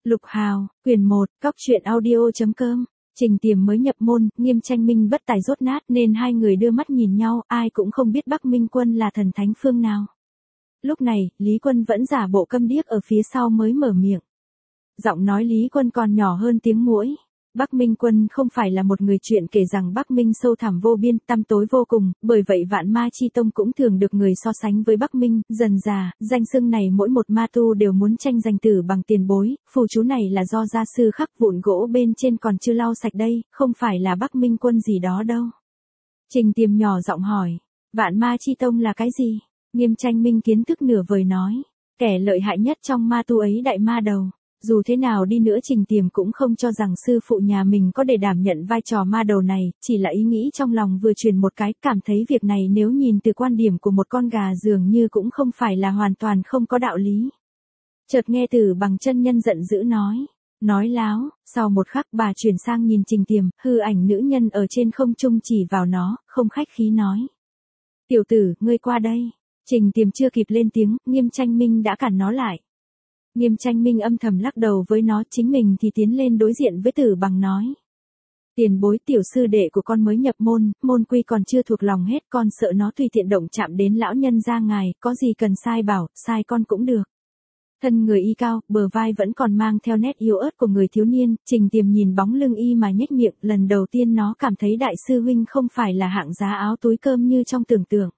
Lục Hào, quyển 1, Cóc truyện audio.com. Trình Tiềm mới nhập môn, Nghiêm Tranh Minh bất tài rốt nát nên hai người đưa mắt nhìn nhau, ai cũng không biết Bắc Minh Quân là thần thánh phương nào. Lúc này, Lý Quân vẫn giả bộ câm điếc ở phía sau mới mở miệng. Giọng nói Lý Quân còn nhỏ hơn tiếng muỗi. Bắc Minh Quân không phải là một người chuyện kể rằng Bắc Minh sâu thẳm vô biên, tăm tối vô cùng, bởi vậy Vạn Ma Chi Tông cũng thường được người so sánh với Bắc Minh, dần dà, danh xưng này mỗi một ma tu đều muốn tranh giành tử bằng tiền bối, phù chú này là do gia sư khắc vụn gỗ bên trên còn chưa lau sạch đây, không phải là Bắc Minh Quân gì đó đâu. Trình Tiềm nhỏ giọng hỏi, Vạn Ma Chi Tông là cái gì? Nghiêm Tranh Minh kiến thức nửa vời nói, kẻ lợi hại nhất trong ma tu ấy đại ma đầu. Dù thế nào đi nữa Trình Tiềm cũng không cho rằng sư phụ nhà mình có để đảm nhận vai trò ma đầu này, chỉ là ý nghĩ trong lòng vừa truyền một cái, cảm thấy việc này nếu nhìn từ quan điểm của một con gà dường như cũng không phải là hoàn toàn không có đạo lý. Chợt nghe Tử Bằng chân nhân giận dữ nói láo, sau một khắc bà chuyển sang nhìn Trình Tiềm, hư ảnh nữ nhân ở trên không trung chỉ vào nó, không khách khí nói. Tiểu tử, ngươi qua đây. Trình Tiềm chưa kịp lên tiếng, Nghiêm Tranh Minh đã cản nó lại. Nghiêm Tranh Minh âm thầm lắc đầu với nó, chính mình thì tiến lên đối diện với Tử Bằng nói. Tiền bối, tiểu sư đệ của con mới nhập môn, môn quy còn chưa thuộc lòng hết, con sợ nó tùy tiện động chạm đến lão nhân gia ngài, có gì cần sai bảo, sai con cũng được. Thân người y cao, bờ vai vẫn còn mang theo nét yếu ớt của người thiếu niên, Trình Tiềm nhìn bóng lưng y mà nhếch miệng, lần đầu tiên nó cảm thấy đại sư huynh không phải là hạng giá áo túi cơm như trong tưởng tượng.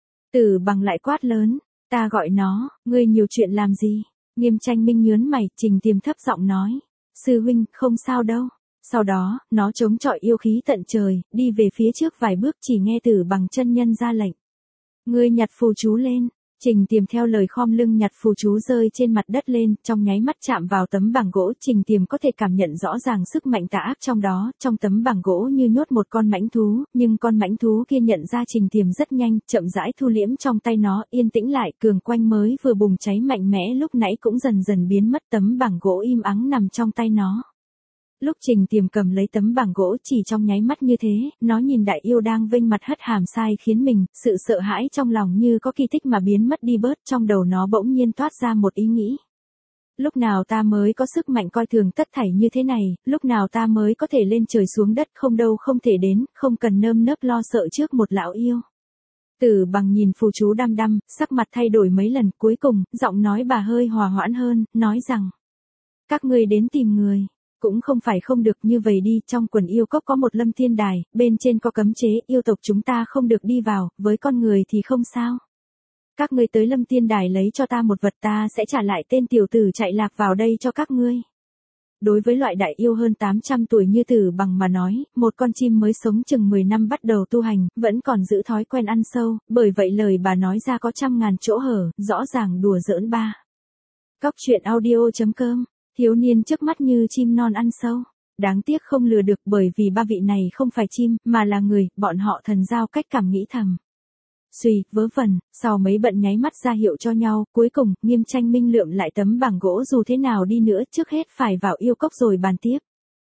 Tử Bằng lại quát lớn, ta gọi nó, ngươi nhiều chuyện làm gì? Nghiêm Tranh Minh nhớn mày, Trình Tiềm thấp giọng nói, sư huynh, không sao đâu. Sau đó, nó chống chọi yêu khí tận trời, đi về phía trước vài bước, chỉ nghe Tử Bằng chân nhân ra lệnh. Ngươi nhặt phù chú lên. Trình Tiềm theo lời khom lưng nhặt phù chú rơi trên mặt đất lên, trong nháy mắt chạm vào tấm bảng gỗ, Trình Tiềm có thể cảm nhận rõ ràng sức mạnh tà ác trong đó, trong tấm bảng gỗ như nhốt một con mãnh thú, nhưng con mãnh thú kia nhận ra Trình Tiềm rất nhanh, chậm rãi thu liễm trong tay nó, yên tĩnh lại, cường quanh mới vừa bùng cháy mạnh mẽ lúc nãy cũng dần dần biến mất, tấm bảng gỗ im ắng nằm trong tay nó. Lúc Trình Tiềm cầm lấy tấm bảng gỗ chỉ trong nháy mắt như thế, nó nhìn đại yêu đang vênh mặt hất hàm sai khiến mình, sự sợ hãi trong lòng như có kỳ tích mà biến mất đi bớt, trong đầu nó bỗng nhiên toát ra một ý nghĩ. Lúc nào ta mới có sức mạnh coi thường tất thảy như thế này, lúc nào ta mới có thể lên trời xuống đất, không đâu không thể đến, không cần nơm nớp lo sợ trước một lão yêu. Tử Bằng nhìn phù chú đăm đăm, sắc mặt thay đổi mấy lần, cuối cùng, giọng nói bà hơi hòa hoãn hơn, nói rằng, các ngươi đến tìm người. Cũng không phải không được, như vậy đi, trong quần yêu cốc có một Lâm Thiên Đài, bên trên có cấm chế, yêu tộc chúng ta không được đi vào, với con người thì không sao. Các ngươi tới Lâm Thiên Đài lấy cho ta một vật, ta sẽ trả lại tên tiểu tử chạy lạc vào đây cho các ngươi. Đối với loại đại yêu hơn 800 tuổi như Tử Bằng mà nói, một con chim mới sống chừng 10 năm bắt đầu tu hành, vẫn còn giữ thói quen ăn sâu, bởi vậy lời bà nói ra có trăm ngàn chỗ hở, rõ ràng đùa giỡn ba. Cóc truyện audio.com. Thiếu niên trước mắt như chim non ăn sâu. Đáng tiếc không lừa được, bởi vì ba vị này không phải chim, mà là người, bọn họ thần giao cách cảm nghĩ thầm. Suy, vớ vẩn, sau mấy bận nháy mắt ra hiệu cho nhau, cuối cùng, Nghiêm Tranh Minh lượm lại tấm bảng gỗ, dù thế nào đi nữa trước hết phải vào yêu cốc rồi bàn tiếp.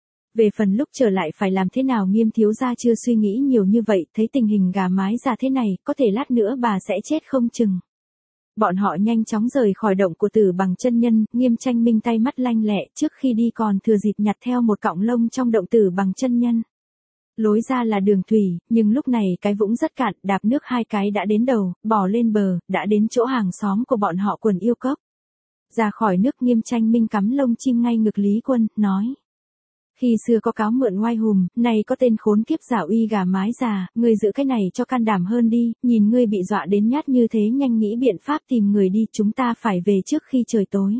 Về phần lúc trở lại phải làm thế nào Nghiêm thiếu gia chưa suy nghĩ nhiều như vậy, thấy tình hình gà mái ra thế này, có thể lát nữa bà sẽ chết không chừng. Bọn họ nhanh chóng rời khỏi động của Tử Bằng chân nhân, Nghiêm Tranh Minh tay mắt lanh lẹ, trước khi đi còn thừa dịp nhặt theo một cọng lông trong động Tử Bằng chân nhân. Lối ra là đường thủy, nhưng lúc này cái vũng rất cạn, đạp nước hai cái đã đến đầu, bò lên bờ, đã đến chỗ hàng xóm của bọn họ quần yêu cốc. Ra khỏi nước, Nghiêm Tranh Minh cắm lông chim ngay ngực Lý Quân, nói. Khi xưa có cáo mượn oai hùm, nay có tên khốn kiếp giả uy gà mái già, ngươi giữ cái này cho can đảm hơn đi, nhìn ngươi bị dọa đến nhát như thế, nhanh nghĩ biện pháp tìm người đi, chúng ta phải về trước khi trời tối.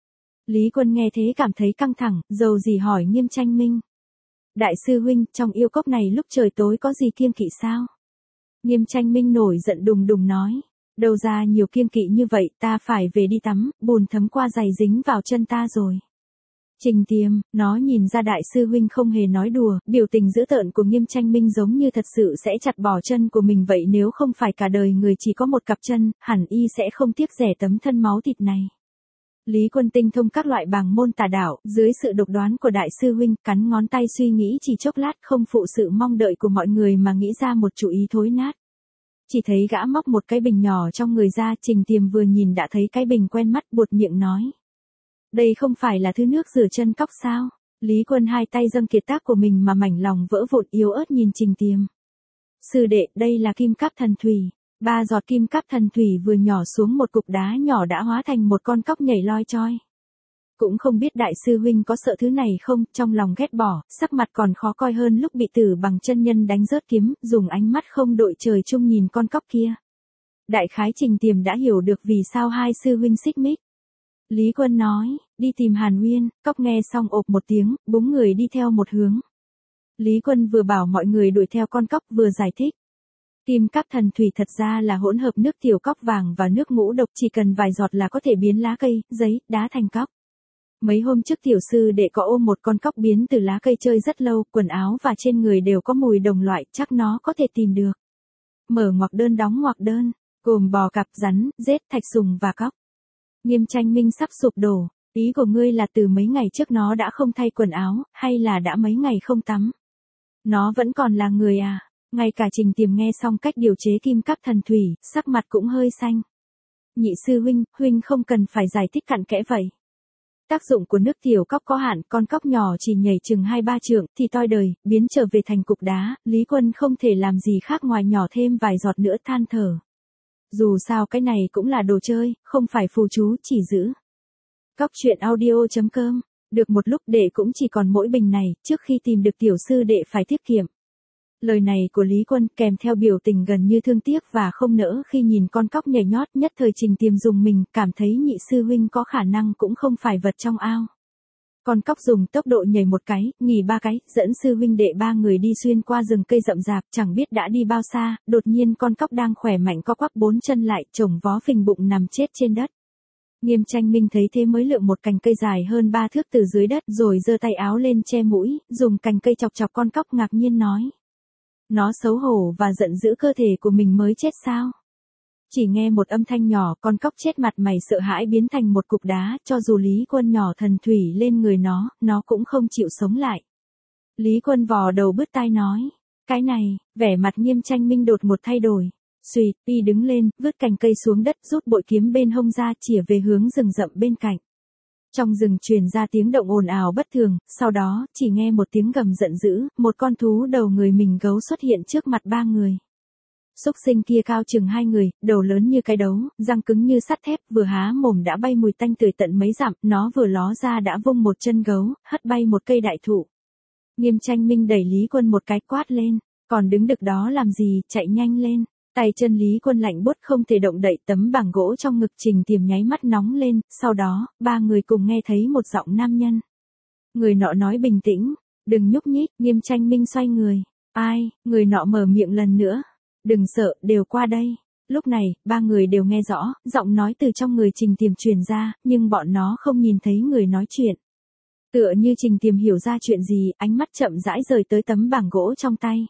Lý Quân nghe thế cảm thấy căng thẳng, dầu gì hỏi Nghiêm Tranh Minh. Đại sư huynh, trong yêu cốc này lúc trời tối có gì kiêng kỵ sao? Nghiêm Tranh Minh nổi giận đùng đùng nói. Đâu ra nhiều kiêng kỵ như vậy, ta phải về đi tắm, bùn thấm qua giày dính vào chân ta rồi. Trình Tiềm, nó nhìn ra đại sư huynh không hề nói đùa, biểu tình dữ tợn của Nghiêm Tranh Minh giống như thật sự sẽ chặt bỏ chân của mình vậy, nếu không phải cả đời người chỉ có một cặp chân, hẳn y sẽ không tiếc rẻ tấm thân máu thịt này. Lý Quân tinh thông các loại bàng môn tà đạo, dưới sự độc đoán của đại sư huynh, cắn ngón tay suy nghĩ chỉ chốc lát, không phụ sự mong đợi của mọi người mà nghĩ ra một chủ ý thối nát. Chỉ thấy gã móc một cái bình nhỏ trong người ra, Trình Tiềm vừa nhìn đã thấy cái bình quen mắt, buột miệng nói. Đây không phải là thứ nước rửa chân cóc sao? Lý Quân hai tay dâng kiệt tác của mình mà mảnh lòng vỡ vụn yếu ớt nhìn Trình Tiềm. Sư đệ, đây là kim cáp thần thủy. 3 giọt kim cáp thần thủy vừa nhỏ xuống một cục đá nhỏ đã hóa thành một con cóc nhảy loi choi. Cũng không biết đại sư huynh có sợ thứ này không, trong lòng ghét bỏ, sắc mặt còn khó coi hơn lúc bị Tử Bằng chân nhân đánh rớt kiếm, dùng ánh mắt không đội trời chung nhìn con cóc kia. Đại khái Trình Tiềm đã hiểu được vì sao hai sư huynh xích mích. Lý Quân nói, đi tìm Hàn Uyên, cóc nghe xong ộp một tiếng, búng người đi theo một hướng. Lý Quân vừa bảo mọi người đuổi theo con cóc vừa giải thích. Kim cáp thần thủy thật ra là hỗn hợp nước tiểu cóc vàng và nước ngũ độc, chỉ cần vài giọt là có thể biến lá cây, giấy, đá thành cóc. Mấy hôm trước tiểu sư đệ có ôm một con cóc biến từ lá cây chơi rất lâu, quần áo và trên người đều có mùi đồng loại, chắc nó có thể tìm được. Mở ngoặc đơn đóng ngoặc đơn, gồm bò cạp, rắn, rết, thạch sùng và cóc. Nghiêm Tranh Minh sắp sụp đổ, ý của ngươi là từ mấy ngày trước nó đã không thay quần áo, hay là đã mấy ngày không tắm? Nó vẫn còn là người à? Ngay cả Trình Tiềm nghe xong cách điều chế kim cáp thần thủy, sắc mặt cũng hơi xanh. Nhị sư huynh không cần phải giải thích cặn kẽ vậy. Tác dụng của nước tiểu cóc có hạn, con cóc nhỏ chỉ nhảy chừng 2-3 trượng thì toi đời, biến trở về thành cục đá, Lý Quân không thể làm gì khác ngoài nhỏ thêm vài giọt nữa than thở. Dù sao cái này cũng là đồ chơi, không phải phù chú chỉ giữ. Cóc truyện audio.com, được một lúc đệ cũng chỉ còn mỗi bình này, trước khi tìm được tiểu sư đệ phải tiết kiệm. Lời này của Lý Quân kèm theo biểu tình gần như thương tiếc và không nỡ khi nhìn con cóc nhảy nhót, nhất thời Trình Tiềm dùng mình, cảm thấy nhị sư huynh có khả năng cũng không phải vật trong ao. Con cóc dùng tốc độ nhảy một cái, nghỉ 3 cái, dẫn sư huynh đệ 3 người đi xuyên qua rừng cây rậm rạp, chẳng biết đã đi bao xa, đột nhiên con cóc đang khỏe mạnh co quắp 4 chân lại, chồng vó phình bụng nằm chết trên đất. Nghiêm Tranh Minh thấy thế mới lượm một cành cây dài hơn 3 thước từ dưới đất rồi giơ tay áo lên che mũi, dùng cành cây chọc chọc con cóc ngạc nhiên nói. Nó xấu hổ và giận dữ cơ thể của mình mới chết sao? Chỉ nghe một âm thanh nhỏ, con cóc chết mặt mày sợ hãi biến thành một cục đá, cho dù Lý Quân nhỏ thần thủy lên người nó cũng không chịu sống lại. Lý Quân vò đầu bứt tai nói, cái này, vẻ mặt Nghiêm Tranh Minh đột một thay đổi. Xùyt, y đứng lên, vứt cành cây xuống đất, rút bội kiếm bên hông ra, chĩa về hướng rừng rậm bên cạnh. Trong rừng truyền ra tiếng động ồn ào bất thường, sau đó, chỉ nghe một tiếng gầm giận dữ, một con thú đầu người mình gấu xuất hiện trước mặt 3 người. Xúc sinh kia cao chừng 2 người, đầu lớn như cái đấu, răng cứng như sắt thép, vừa há mồm đã bay mùi tanh tưởi tận mấy dặm, nó vừa ló ra đã vung một chân gấu, hất bay một cây đại thụ. Nghiêm Tranh Minh đẩy Lý Quân một cái quát lên, còn đứng được đó làm gì, chạy nhanh lên. Tay chân Lý Quân lạnh buốt không thể động đậy, tấm bảng gỗ trong ngực Trình Tiềm nháy mắt nóng lên, sau đó, 3 người cùng nghe thấy một giọng nam nhân. Người nọ nói bình tĩnh, đừng nhúc nhích, Nghiêm Tranh Minh xoay người. Ai, người nọ mở miệng lần nữa. Đừng sợ, đều qua đây. Lúc này, 3 người đều nghe rõ, giọng nói từ trong người Trình Tiềm truyền ra, nhưng bọn nó không nhìn thấy người nói chuyện. Tựa như Trình Tiềm hiểu ra chuyện gì, ánh mắt chậm rãi rời tới tấm bảng gỗ trong tay.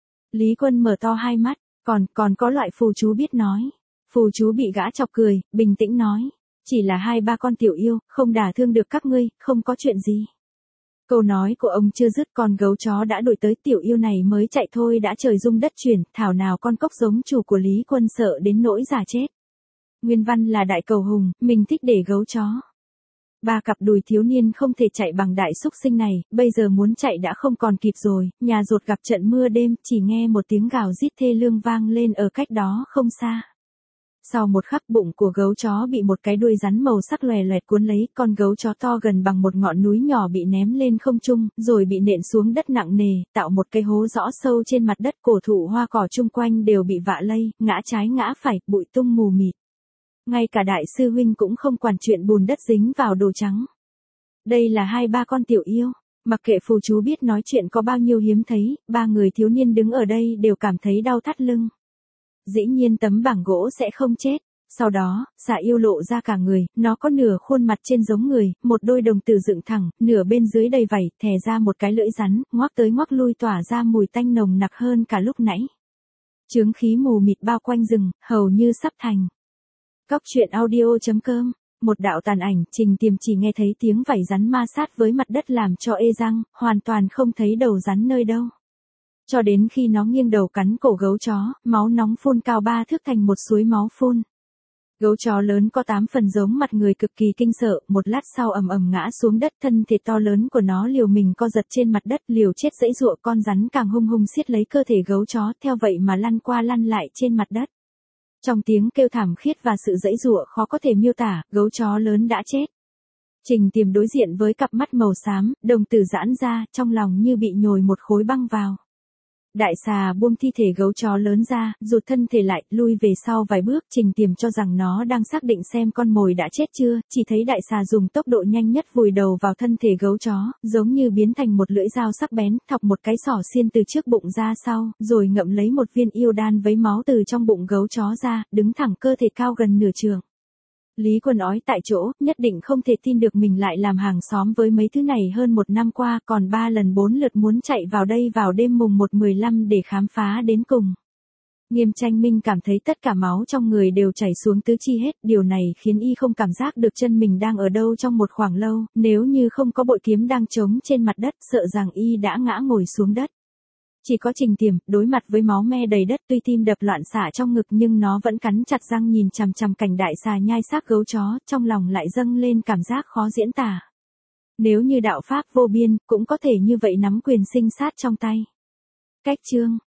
Lý Quân mở to hai mắt. Còn có loại phù chú biết nói. Phù chú bị gã chọc cười, bình tĩnh nói. Chỉ là 2-3 con tiểu yêu, không đả thương được các ngươi, không có chuyện gì. Câu nói của ông chưa dứt, con gấu chó đã đuổi tới, tiểu yêu này mới chạy thôi đã trời rung đất chuyển, thảo nào con cóc giống chủ của Lý Quân sợ đến nỗi giả chết. Nguyên văn là đại cầu hùng, mình thích để gấu chó. 3 cặp đùi thiếu niên không thể chạy bằng đại xúc sinh này, bây giờ muốn chạy đã không còn kịp rồi, nhà rột gặp trận mưa đêm, chỉ nghe một tiếng gào rít thê lương vang lên ở cách đó không xa. Sau một khắc, bụng của gấu chó bị một cái đuôi rắn màu sắc lòe loẹt cuốn lấy, con gấu chó to gần bằng một ngọn núi nhỏ bị ném lên không trung, rồi bị nện xuống đất nặng nề, tạo một cái hố rõ sâu trên mặt đất, cổ thụ hoa cỏ chung quanh đều bị vạ lây, ngã trái ngã phải, bụi tung mù mịt. Ngay cả đại sư huynh cũng không quản chuyện bùn đất dính vào đồ trắng. Đây là 2-3 con tiểu yêu, mặc kệ phù chú biết nói chuyện có bao nhiêu hiếm thấy, 3 người thiếu niên đứng ở đây đều cảm thấy đau thắt lưng. Dĩ nhiên tấm bảng gỗ sẽ không chết. Sau đó, xà yêu lộ ra cả người, nó có nửa khuôn mặt trên giống người, một đôi đồng tử dựng thẳng, nửa bên dưới đầy vảy, thè ra một cái lưỡi rắn, ngoác tới ngoác lui tỏa ra mùi tanh nồng nặc hơn cả lúc nãy. Chướng khí mù mịt bao quanh rừng, hầu như sắp thành. Cóc truyện audio.com, một đạo tàn ảnh, Trình Tiềm chỉ nghe thấy tiếng vảy rắn ma sát với mặt đất làm cho ê răng, hoàn toàn không thấy đầu rắn nơi đâu. Cho đến khi nó nghiêng đầu cắn cổ gấu chó, máu nóng phun cao 3 thước thành một suối máu phun. Gấu chó lớn có 8 phần giống mặt người cực kỳ kinh sợ, một lát sau ầm ầm ngã xuống đất, thân thể to lớn của nó liều mình co giật trên mặt đất, liều chết giãy giụa, con rắn càng hung hung siết lấy cơ thể gấu chó, theo vậy mà lăn qua lăn lại trên mặt đất. Trong tiếng kêu thảm thiết và sự giãy giụa khó có thể miêu tả, gấu chó lớn đã chết. Trình Tiềm đối diện với cặp mắt màu xám, đồng tử giãn ra, trong lòng như bị nhồi một khối băng vào. Đại xà buông thi thể gấu chó lớn ra, rụt thân thể lại, lui về sau vài bước, Trình Tiềm cho rằng nó đang xác định xem con mồi đã chết chưa, chỉ thấy đại xà dùng tốc độ nhanh nhất vùi đầu vào thân thể gấu chó, giống như biến thành một lưỡi dao sắc bén, thọc một cái xỏ xiên từ trước bụng ra sau, rồi ngậm lấy một viên yêu đan vấy máu từ trong bụng gấu chó ra, đứng thẳng cơ thể cao gần nửa trượng. Lý Quân ói tại chỗ, nhất định không thể tin được mình lại làm hàng xóm với mấy thứ này hơn 1 năm qua, còn 3 lần 4 lượt muốn chạy vào đây vào đêm mùng 1/15 để khám phá đến cùng. Nghiêm Tranh Minh cảm thấy tất cả máu trong người đều chảy xuống tứ chi hết, điều này khiến y không cảm giác được chân mình đang ở đâu trong một khoảng lâu, nếu như không có bội kiếm đang trống trên mặt đất, sợ rằng y đã ngã ngồi xuống đất. Chỉ có Trình Tiềm, đối mặt với máu me đầy đất, tuy tim đập loạn xạ trong ngực nhưng nó vẫn cắn chặt răng nhìn chằm chằm cảnh đại xà nhai xác gấu chó, trong lòng lại dâng lên cảm giác khó diễn tả. Nếu như đạo pháp vô biên, cũng có thể như vậy nắm quyền sinh sát trong tay. Cách chương